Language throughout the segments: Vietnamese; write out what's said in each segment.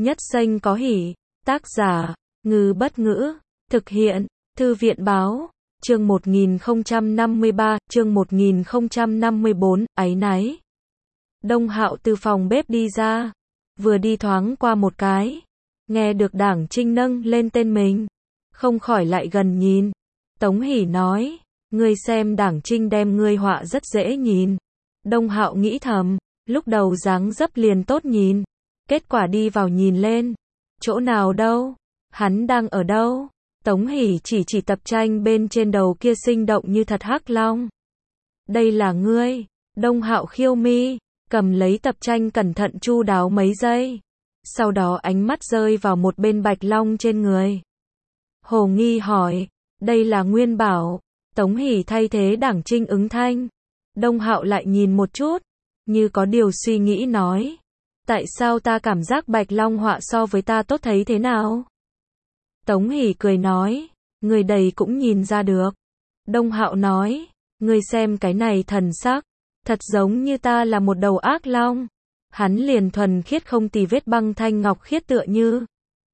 Nhất xanh có hỉ. Tác giả, Ngư Bất Ngữ. Thực hiện, Thư viện Báo. Chương 1053, chương 1054, áy náy. Đông Hạo từ phòng bếp đi ra. Vừa đi thoáng qua một cái. Nghe được Đảng Trinh nâng lên tên mình. Không khỏi lại gần nhìn. Tống Hỷ nói, ngươi xem Đảng Trinh đem ngươi họa rất dễ nhìn. Đông Hạo nghĩ thầm, lúc đầu dáng dấp liền tốt nhìn. Kết quả đi vào nhìn lên. Chỗ nào đâu? Hắn đang ở đâu? Tống Hỷ chỉ tập tranh bên trên đầu kia sinh động như thật hắc long. Đây là ngươi. Đông Hạo khiêu mi, cầm lấy tập tranh cẩn thận chu đáo mấy giây. Sau đó ánh mắt rơi vào một bên bạch long trên người. Hồ nghi hỏi, đây là Nguyên Bảo. Tống Hỷ thay thế Đảng Trinh ứng thanh. Đông Hạo lại nhìn một chút, như có điều suy nghĩ nói. Tại sao ta cảm giác bạch long họa so với ta tốt thấy thế nào? Tống Hỷ cười nói, người đầy cũng nhìn ra được. Đông Hạo nói, người xem cái này thần sắc, thật giống như ta là một đầu ác long. Hắn liền thuần khiết không tì vết băng thanh ngọc khiết tựa như.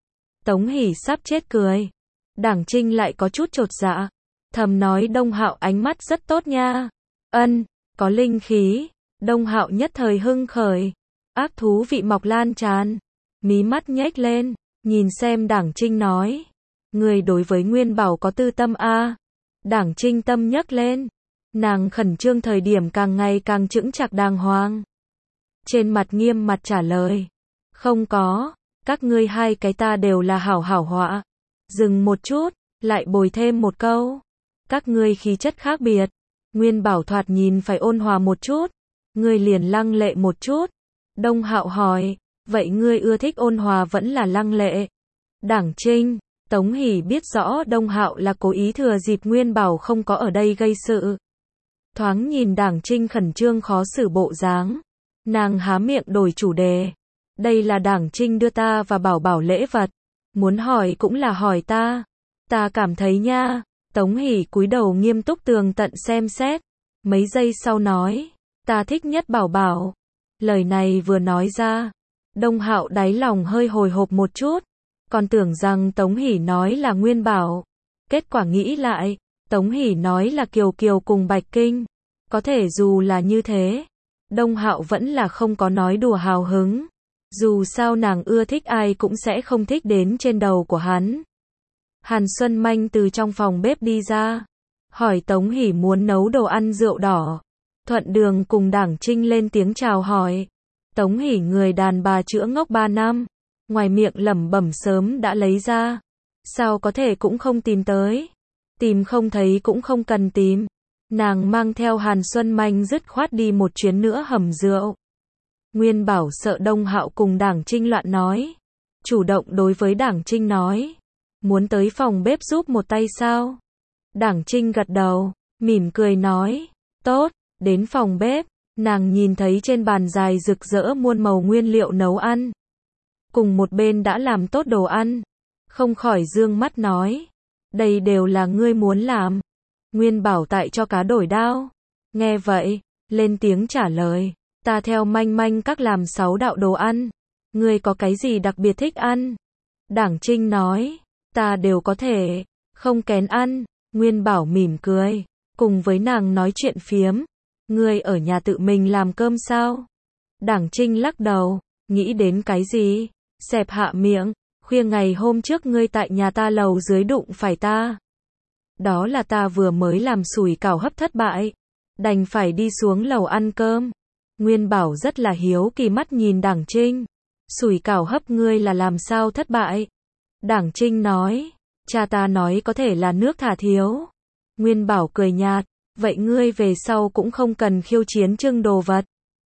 Tống Hỷ sắp chết cười. Đảng Trinh lại có chút chột dạ. Thầm nói Đông Hạo ánh mắt rất tốt nha. Ân, có linh khí. Đông Hạo nhất thời hưng khởi. Ác thú vị mọc lan tràn. Mí mắt nhếch lên, nhìn xem Đảng Trinh nói. Người đối với Nguyên Bảo có tư tâm a. Đảng Trinh tâm nhấc lên. Nàng khẩn trương thời điểm càng ngày càng chững chạc đàng hoàng. Trên mặt nghiêm mặt trả lời. Không có, các ngươi hai cái ta đều là hảo hảo họa. Dừng một chút, lại bồi thêm một câu. Các ngươi khí chất khác biệt. Nguyên Bảo thoạt nhìn phải ôn hòa một chút. Ngươi liền lăng lệ một chút. Đông Hạo hỏi, vậy ngươi ưa thích ôn hòa vẫn là lăng lệ? Đảng Trinh, Tống Hỷ biết rõ Đông Hạo là cố ý thừa dịp Nguyên Bảo không có ở đây gây sự. Thoáng nhìn Đảng Trinh khẩn trương khó xử bộ dáng. Nàng há miệng đổi chủ đề. Đây là Đảng Trinh đưa ta và Bảo Bảo lễ vật. Muốn hỏi cũng là hỏi ta. Ta cảm thấy nha. Tống Hỷ cúi đầu nghiêm túc tường tận xem xét. Mấy giây sau nói, ta thích nhất Bảo Bảo. Lời này vừa nói ra, Đông Hạo đáy lòng hơi hồi hộp một chút. Còn tưởng rằng Tống Hỷ nói là Nguyên Bảo. Kết quả nghĩ lại, Tống Hỷ nói là Kiều Kiều cùng Bạch Kinh. Có thể dù là như thế, Đông Hạo vẫn là không có nói đùa hào hứng. Dù sao nàng ưa thích ai cũng sẽ không thích đến trên đầu của hắn. Hàn Xuân Manh từ trong phòng bếp đi ra. Hỏi Tống Hỷ muốn nấu đồ ăn rượu đỏ. Thuận đường cùng Đảng Trinh lên tiếng chào hỏi. Tống Hỷ người đàn bà chữa ngốc 3 năm. Ngoài miệng lẩm bẩm sớm đã lấy ra. Sao có thể cũng không tìm tới. Tìm không thấy cũng không cần tìm. Nàng mang theo Hàn Xuân Manh dứt khoát đi một chuyến nữa hầm rượu. Nguyên Bảo sợ Đông Hạo cùng Đảng Trinh loạn nói. Chủ động đối với Đảng Trinh nói. Muốn tới phòng bếp giúp một tay sao? Đảng Trinh gật đầu, mỉm cười nói. Tốt, đến phòng bếp. Nàng nhìn thấy trên bàn dài rực rỡ muôn màu nguyên liệu nấu ăn. Cùng một bên đã làm tốt đồ ăn. Không khỏi dương mắt nói. Đây đều là ngươi muốn làm. Nguyên Bảo tại cho cá đổi đao. Nghe vậy, lên tiếng trả lời. Ta theo Manh Manh các làm 6 đạo đồ ăn. Ngươi có cái gì đặc biệt thích ăn? Đảng Trinh nói. Ta đều có thể. Không kén ăn. Nguyên Bảo mỉm cười. Cùng với nàng nói chuyện phiếm. Ngươi ở nhà tự mình làm cơm sao? Đảng Trinh lắc đầu. Nghĩ đến cái gì? Xẹp hạ miệng. Khuya ngày hôm trước ngươi tại nhà ta lầu dưới đụng phải ta. Đó là ta vừa mới làm sủi cảo hấp thất bại. Đành phải đi xuống lầu ăn cơm. Nguyên Bảo rất là hiếu kỳ mắt nhìn Đảng Trinh. Sủi cảo hấp ngươi là làm sao thất bại? Đảng Trinh nói. Cha ta nói có thể là nước thả thiếu. Nguyên Bảo cười nhạt. Vậy ngươi về sau cũng không cần khiêu chiến trưng đồ vật.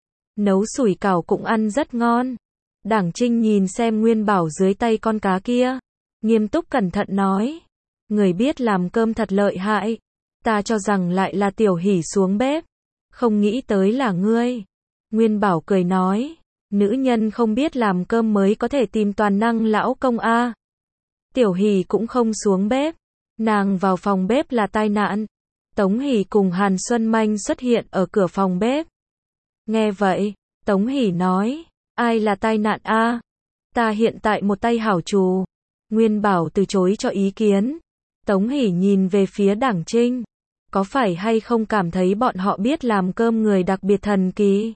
Nấu sủi cảo cũng ăn rất ngon. Đảng Trinh nhìn xem Nguyên Bảo dưới tay con cá kia. Nghiêm túc cẩn thận nói. Người biết làm cơm thật lợi hại. Ta cho rằng lại là Tiểu Hỷ xuống bếp. Không nghĩ tới là ngươi. Nguyên Bảo cười nói. Nữ nhân không biết làm cơm mới có thể tìm toàn năng lão công a. Tiểu Hỷ cũng không xuống bếp. Nàng vào phòng bếp là tai nạn. Tống Hỷ cùng Hàn Xuân Manh xuất hiện ở cửa phòng bếp. Nghe vậy, Tống Hỷ nói. Ai là tai nạn a? ta hiện tại một tay hảo trù. Nguyên Bảo từ chối cho ý kiến. Tống Hỷ nhìn về phía Đảng Trinh. Có phải hay không cảm thấy bọn họ biết làm cơm người đặc biệt thần kỳ?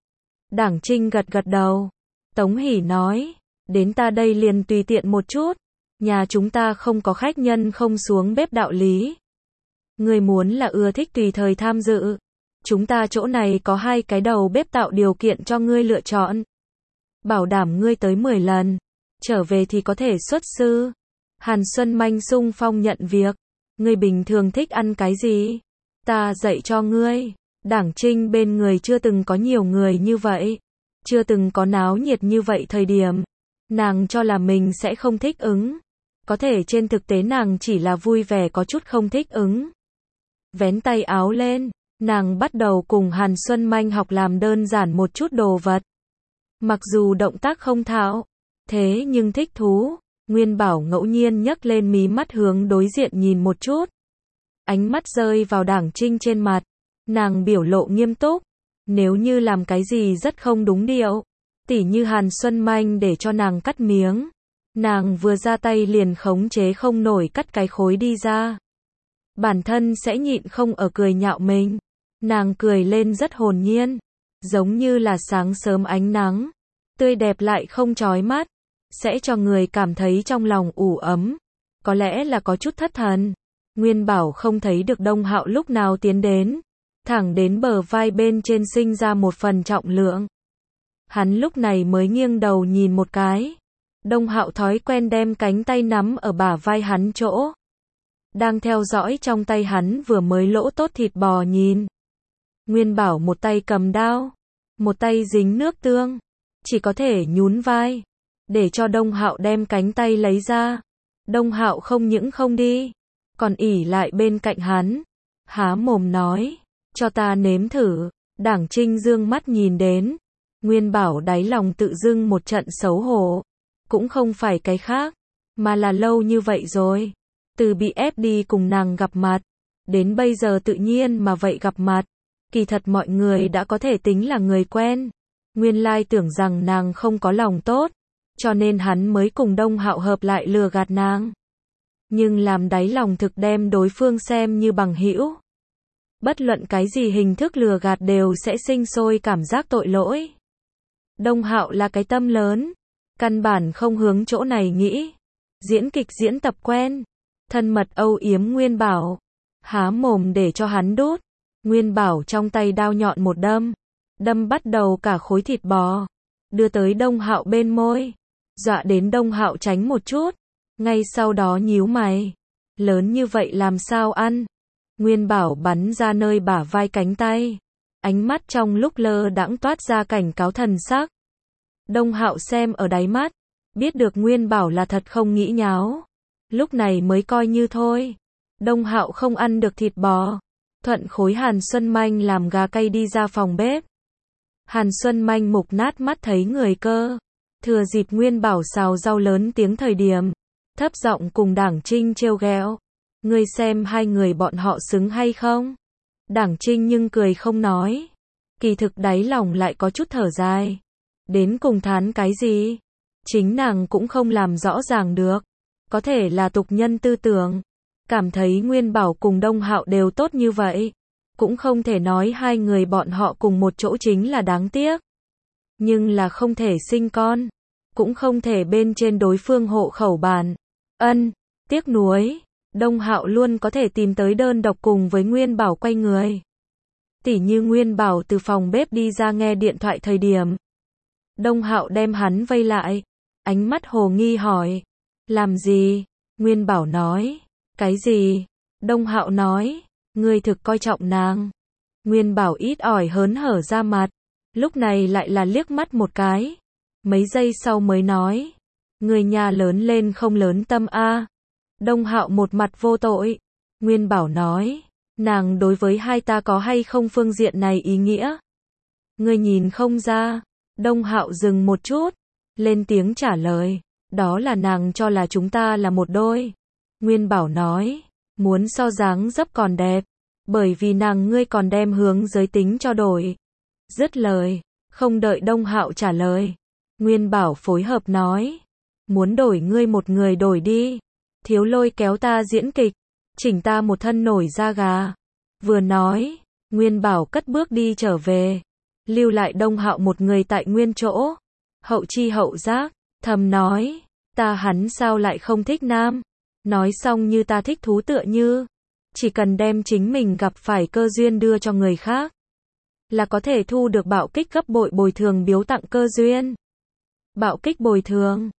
Đảng Trinh gật gật đầu. Tống Hỷ nói, đến ta đây liền tùy tiện một chút. Nhà chúng ta không có khách nhân không xuống bếp đạo lý. Người muốn là ưa thích tùy thời tham dự. Chúng ta chỗ này có 2 cái đầu bếp tạo điều kiện cho ngươi lựa chọn. Bảo đảm ngươi tới 10 lần. Trở về thì có thể xuất sư. Hàn Xuân Manh xung phong nhận việc. Ngươi bình thường thích ăn cái gì? Ta dạy cho ngươi. Đảng Trinh bên người chưa từng có nhiều người như vậy. Chưa từng có náo nhiệt như vậy thời điểm. Nàng cho là mình sẽ không thích ứng. Có thể trên thực tế nàng chỉ là vui vẻ có chút không thích ứng. Vén tay áo lên. Nàng bắt đầu cùng Hàn Xuân Manh học làm đơn giản một chút đồ vật. Mặc dù động tác không thạo. Thế nhưng thích thú. Nguyên Bảo ngẫu nhiên nhấc lên mí mắt hướng đối diện nhìn một chút. Ánh mắt rơi vào Đảng Trinh trên mặt. Nàng biểu lộ nghiêm túc. Nếu như làm cái gì rất không đúng điệu. Tỉ như Hàn Xuân Manh để cho nàng cắt miếng. Nàng vừa ra tay liền khống chế không nổi cắt cái khối đi ra. Bản thân sẽ nhịn không ở cười nhạo mình. Nàng cười lên rất hồn nhiên. Giống như là sáng sớm ánh nắng. Tươi đẹp lại không chói mắt. Sẽ cho người cảm thấy trong lòng ủ ấm. Có lẽ là có chút thất thần. Nguyên Bảo không thấy được Đông Hạo lúc nào tiến đến. Thẳng đến bờ vai bên trên sinh ra một phần trọng lượng. Hắn lúc này mới nghiêng đầu nhìn một cái. Đông Hạo thói quen đem cánh tay nắm ở bả vai hắn chỗ. Đang theo dõi trong tay hắn vừa mới lỗ tốt thịt bò nhìn. Nguyên Bảo một tay cầm đao. Một tay dính nước tương. Chỉ có thể nhún vai. Để cho Đông Hạo đem cánh tay lấy ra. Đông Hạo không những không đi. Còn ỉ lại bên cạnh hắn. Há mồm nói. Cho ta nếm thử. Đảng Trinh dương mắt nhìn đến. Nguyên Bảo đáy lòng tự dưng một trận xấu hổ. Cũng không phải cái khác. Mà là lâu như vậy rồi. Từ bị ép đi cùng nàng gặp mặt. Đến bây giờ tự nhiên mà vậy gặp mặt. Kỳ thật mọi người đã có thể tính là người quen. Nguyên lai tưởng rằng nàng không có lòng tốt. Cho nên hắn mới cùng Đông Hạo hợp lại lừa gạt nàng. Nhưng làm đáy lòng thực đem đối phương xem như bằng hữu. Bất luận cái gì hình thức lừa gạt đều sẽ sinh sôi cảm giác tội lỗi. Đông Hạo là cái tâm lớn. Căn bản không hướng chỗ này nghĩ. Diễn kịch diễn tập quen. Thân mật âu yếm Nguyên Bảo. Há mồm để cho hắn đút. Nguyên Bảo trong tay đao nhọn một đâm. Đâm bắt đầu cả khối thịt bò. Đưa tới Đông Hạo bên môi. Dọa đến Đông Hạo tránh một chút. Ngay sau đó nhíu mày. Lớn như vậy làm sao ăn? Nguyên Bảo bắn ra nơi bả vai cánh tay. Ánh mắt trong lúc lơ đãng toát ra cảnh cáo thần sắc. Đông Hạo xem ở đáy mắt. Biết được Nguyên Bảo là thật không nghĩ nháo. Lúc này mới coi như thôi. Đông Hạo không ăn được thịt bò. Thuận khối Hàn Xuân Manh làm gà cay đi ra phòng bếp. Hàn Xuân Manh mục nát mắt thấy người cơ. Thừa dịp Nguyên Bảo xào rau lớn tiếng thời điểm. Thấp giọng cùng Đảng Trinh trêu ghẹo. Ngươi xem hai người bọn họ xứng hay không? Đảng Trinh nhưng cười không nói. Kỳ thực đáy lòng lại có chút thở dài. Đến cùng thán cái gì? Chính nàng cũng không làm rõ ràng được. Có thể là tục nhân tư tưởng. Cảm thấy Nguyên Bảo cùng Đông Hạo đều tốt như vậy. Cũng không thể nói hai người bọn họ cùng một chỗ chính là đáng tiếc. Nhưng là không thể sinh con. Cũng không thể bên trên đối phương hộ khẩu bản. Tiếc nuối. Đông Hạo luôn có thể tìm tới đơn độc cùng với Nguyên Bảo quay người. Tỉ như Nguyên Bảo từ phòng bếp đi ra nghe điện thoại thời điểm. Đông Hạo đem hắn vây lại. Ánh mắt hồ nghi hỏi. Làm gì? Nguyên Bảo nói. Cái gì? Đông Hạo nói. Ngươi thực coi trọng nàng. Nguyên Bảo ít ỏi hớn hở ra mặt. Lúc này lại là liếc mắt một cái. Mấy giây sau mới nói. Người nhà lớn lên không lớn tâm a. Đông Hạo một mặt vô tội. Nguyên Bảo nói. Nàng đối với hai ta có hay không phương diện này ý nghĩa? Ngươi nhìn không ra. Đông Hạo dừng một chút. Lên tiếng trả lời. Đó là nàng cho là chúng ta là một đôi. Nguyên Bảo nói. Muốn so dáng dấp còn đẹp. Bởi vì nàng ngươi còn đem hướng giới tính cho đổi. Dứt lời. Không đợi Đông Hạo trả lời. Nguyên Bảo phối hợp nói. Muốn đổi ngươi một người đổi đi. Thiếu Lôi kéo ta diễn kịch. Chỉnh ta một thân nổi da gà. Vừa nói, Nguyên Bảo cất bước đi trở về. Lưu lại Đông Hạo một người tại nguyên chỗ. Hậu chi hậu giác, thầm nói. Ta hắn sao lại không thích nam. Nói xong như ta thích thú tựa như. Chỉ cần đem chính mình gặp phải cơ duyên đưa cho người khác. Là có thể thu được bạo kích gấp bội bồi thường biếu tặng cơ duyên. Bạo kích bồi thường.